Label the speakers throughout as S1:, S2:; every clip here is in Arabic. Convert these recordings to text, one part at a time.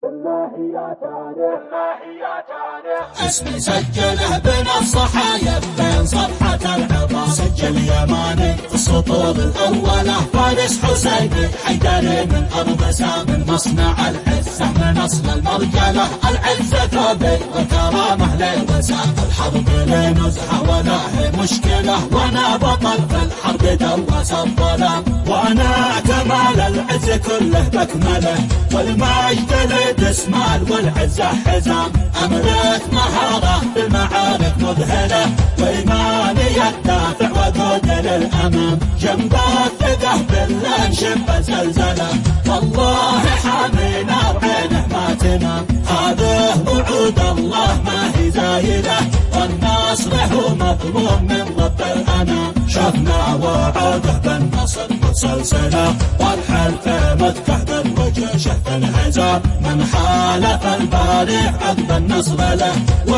S1: اسمي سجله بنفس صحايا بين صفحة العظام، سجل يماني في السطور الأولى فارس حسيني حيدري من أرض سام مصنع العزة من أصل المرجلة العزة ثوبي وكرامة للوسام، الحرب لي نزهة ولا هي مشكلة وانا بطل في الحرب دوس الظلام، وانا كمال العز كله بكمله والمجد لي دسمال والعزة حزام، أملك مهارة بالمعارك مذهلة وإيماني الدافع وجود للأمام، جنبه الثقة بالله نشب زلزلة والله حامينا وعينه ما تنام، هذه وعود الله ما هي زايلة والنصر هو مضمون من رب الأنام، شفنا وعوده بالنصر مسلسلة والحلف متكهد وجيشه في الهزام، من حالف البارع عقب النصر له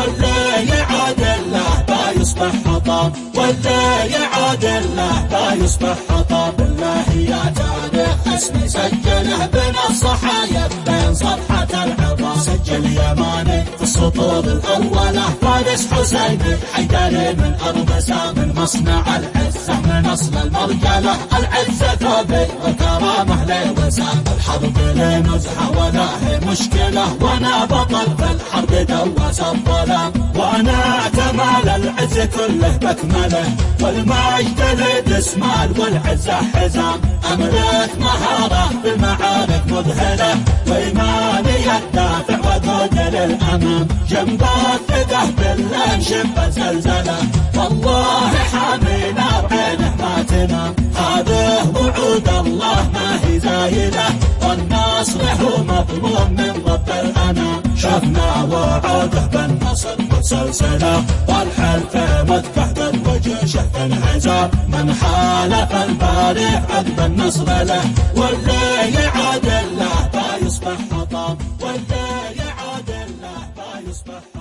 S1: واللي يعادل له با يصبح حطام، واللي يعادل له با يصبح حطام، بالله يا تاريخ اسمي سجله بنفس صحايا بين صفحة العظام، سجل يماني في السطور الأولى فارس حسيني حيدري من أرض سام مصنع العزة من أصل المرجلة العزة ثوبي وكرامة للوسام، الحرب لي نزهة ولا هي مشكلة وانا بطل في الحرب دوس الظلام، وانا كمال العز كله بكمله والمجد لي دسمال والعزة حزام، أملك مهارة بالمعارك مذهلة وإيماني الدافع وجود للأمام، جنبه الثقة بالله نشب زلزلة والله حامينا وعينه ما تنام، هذه وعود الله ما هي زايلة والنصر هو مضمون من رب الأنام، شفنا وعوده بالنصر مسلسلة والحلف متكهد وجيشه في الهزام، من حالف البارع عقب النصر له واللي يعادل له با يصبح حطام، واللي يعادل له با يصبح